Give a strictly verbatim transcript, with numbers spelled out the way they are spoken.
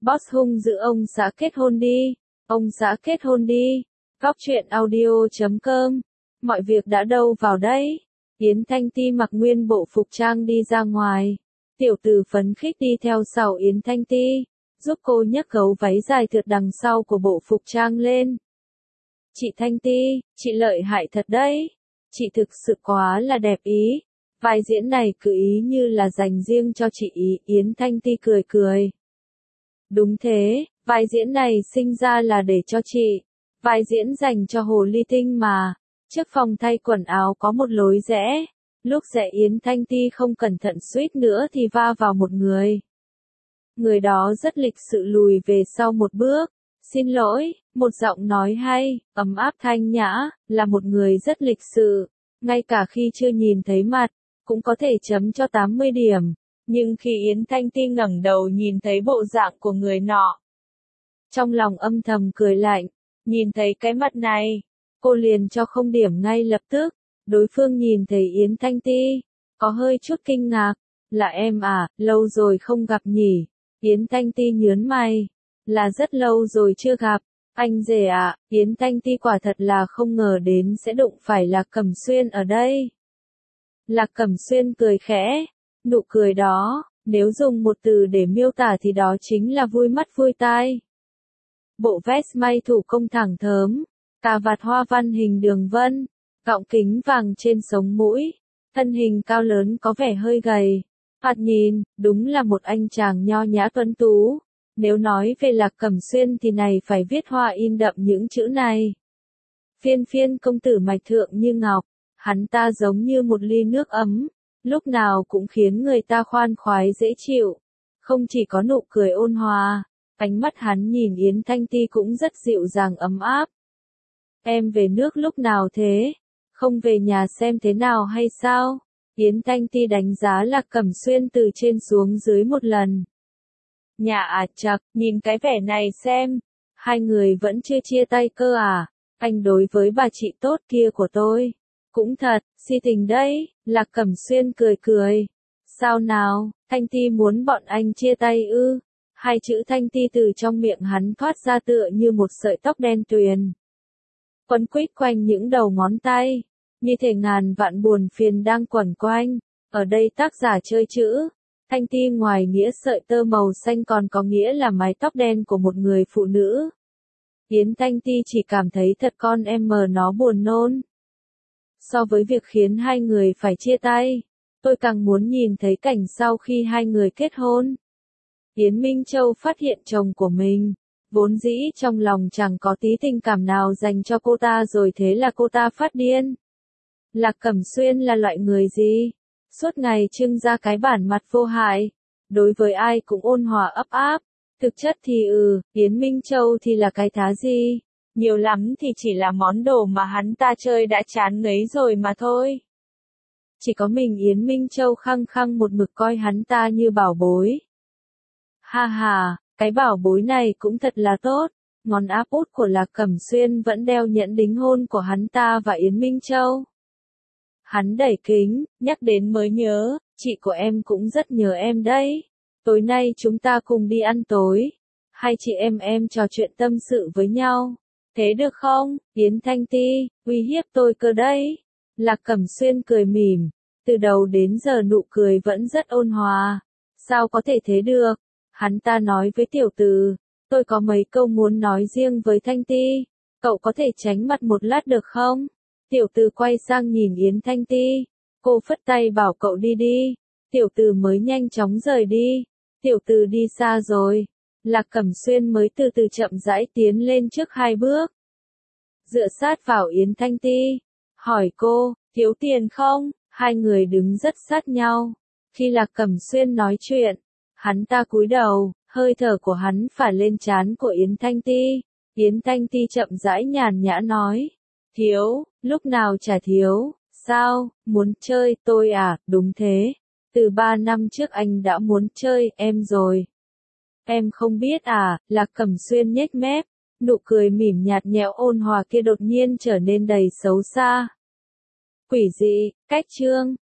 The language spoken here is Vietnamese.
Boss hung dữ ông xã kết hôn đi, ông xã kết hôn đi. Góc truyện audio chấm com. Mọi việc đã đâu vào đấy. Yến Thanh Ti mặc nguyên bộ phục trang đi ra ngoài. Tiểu tử phấn khích đi theo sau Yến Thanh Ti, giúp cô nhấc gấu váy dài thượt đằng sau của bộ phục trang lên. Chị Thanh Ti, chị lợi hại thật đấy. Chị thực sự quá là đẹp ý. Vai diễn này cứ ý như là dành riêng cho chị ý. Yến Thanh Ti cười cười. Đúng thế, vai diễn này sinh ra là để cho chị. Vai diễn dành cho Hồ Ly Tinh mà. Trước phòng thay quần áo có một lối rẽ. Lúc rẽ Yến Thanh Ti không cẩn thận suýt nữa thì va vào một người. Người đó rất lịch sự lùi về sau một bước. Xin lỗi, một giọng nói hay, ấm áp thanh nhã, là một người rất lịch sự. Ngay cả khi chưa nhìn thấy mặt, cũng có thể chấm cho tám mươi điểm. Nhưng khi Yến Thanh Ti ngẩng đầu nhìn thấy bộ dạng của người nọ, trong lòng âm thầm cười lạnh. Nhìn thấy cái mặt này, cô liền cho không điểm ngay lập tức. Đối phương nhìn thấy Yến Thanh Ti, có hơi chút kinh ngạc. Là em à, lâu rồi không gặp nhỉ? Yến Thanh Ti nhớn mày. Là rất lâu rồi chưa gặp. Anh rể ạ. Yến Thanh Ti quả thật là không ngờ đến sẽ đụng phải Lạc Cẩm Xuyên ở đây. Lạc Cẩm Xuyên cười khẽ. Nụ cười đó, nếu dùng một từ để miêu tả thì đó chính là vui mắt vui tai. Bộ vest may thủ công thẳng thớm, cà vạt hoa văn hình đường vân, gọng kính vàng trên sống mũi, thân hình cao lớn có vẻ hơi gầy. Thoạt nhìn, đúng là một anh chàng nho nhã tuấn tú. Nếu nói về Lạc Cẩm Xuyên thì này phải viết hoa in đậm những chữ này. Phiên phiên công tử mạch thượng như ngọc, hắn ta giống như một ly nước ấm, lúc nào cũng khiến người ta khoan khoái dễ chịu. Không chỉ có nụ cười ôn hòa, ánh mắt hắn nhìn Yến Thanh Ti cũng rất dịu dàng ấm áp. Em về nước lúc nào thế? Không về nhà xem thế nào hay sao? Yến Thanh Ti đánh giá Lạc Cẩm Xuyên từ trên xuống dưới một lần. Nhà à chậc, nhìn cái vẻ này xem. Hai người vẫn chưa chia tay cơ à? Anh đối với bà chị tốt kia của tôi cũng thật, si tình đấy. Lạc Cẩm Xuyên cười cười. Sao nào, Thanh Ti muốn bọn anh chia tay ư? Hai chữ Thanh Ti từ trong miệng hắn thoát ra tựa như một sợi tóc đen tuyền, quấn quýt quanh những đầu ngón tay, như thể ngàn vạn buồn phiền đang quẩn quanh. Ở đây tác giả chơi chữ Thanh Ti ngoài nghĩa sợi tơ màu xanh còn có nghĩa là mái tóc đen của một người phụ nữ. Yến Thanh Ti chỉ cảm thấy thật con em mờ nó buồn nôn. So với việc khiến hai người phải chia tay, tôi càng muốn nhìn thấy cảnh sau khi hai người kết hôn. Yến Minh Châu phát hiện chồng của mình, vốn dĩ trong lòng chẳng có tí tình cảm nào dành cho cô ta rồi thế là cô ta phát điên. Lạc Cẩm Xuyên là loại người gì? Suốt ngày trưng ra cái bản mặt vô hại, đối với ai cũng ôn hòa ấp áp. Thực chất thì ừ, Yến Minh Châu thì là cái thá gì? Nhiều lắm thì chỉ là món đồ mà hắn ta chơi đã chán ngấy rồi mà thôi. Chỉ có mình Yến Minh Châu khăng khăng một mực coi hắn ta như bảo bối. Ha ha, cái bảo bối này cũng thật là tốt. Ngón áp út của Lạc Cẩm Xuyên vẫn đeo nhẫn đính hôn của hắn ta và Yến Minh Châu. Hắn đẩy kính, nhắc đến mới nhớ, chị của em cũng rất nhớ em đấy. Tối nay chúng ta cùng đi ăn tối. Hai chị em em trò chuyện tâm sự với nhau. Thế được không, Yến Thanh Ti, uy hiếp tôi cơ đấy. Lạc Cẩm Xuyên cười mỉm, từ đầu đến giờ nụ cười vẫn rất ôn hòa. Sao có thể thế được? Hắn ta nói với tiểu tử, tôi có mấy câu muốn nói riêng với Thanh Ti, cậu có thể tránh mặt một lát được không? Tiểu tử quay sang nhìn Yến Thanh Ti, cô phất tay bảo cậu đi đi, tiểu tử mới nhanh chóng rời đi, tiểu tử đi xa rồi. Lạc Cẩm Xuyên mới từ từ chậm rãi tiến lên trước hai bước, dựa sát vào Yến Thanh Ti, hỏi cô, thiếu tiền không? Hai người đứng rất sát nhau. Khi Lạc Cẩm Xuyên nói chuyện, hắn ta cúi đầu, hơi thở của hắn phả lên trán của Yến Thanh Ti. Yến Thanh Ti chậm rãi nhàn nhã nói, thiếu, lúc nào chả thiếu, sao, muốn chơi, tôi à, đúng thế. Từ ba năm trước anh đã muốn chơi em rồi. Em không biết à, Lạc Cẩm Xuyên nhếch mép, nụ cười mỉm nhạt nhẽo ôn hòa kia đột nhiên trở nên đầy xấu xa. Quỷ dị, cách chương.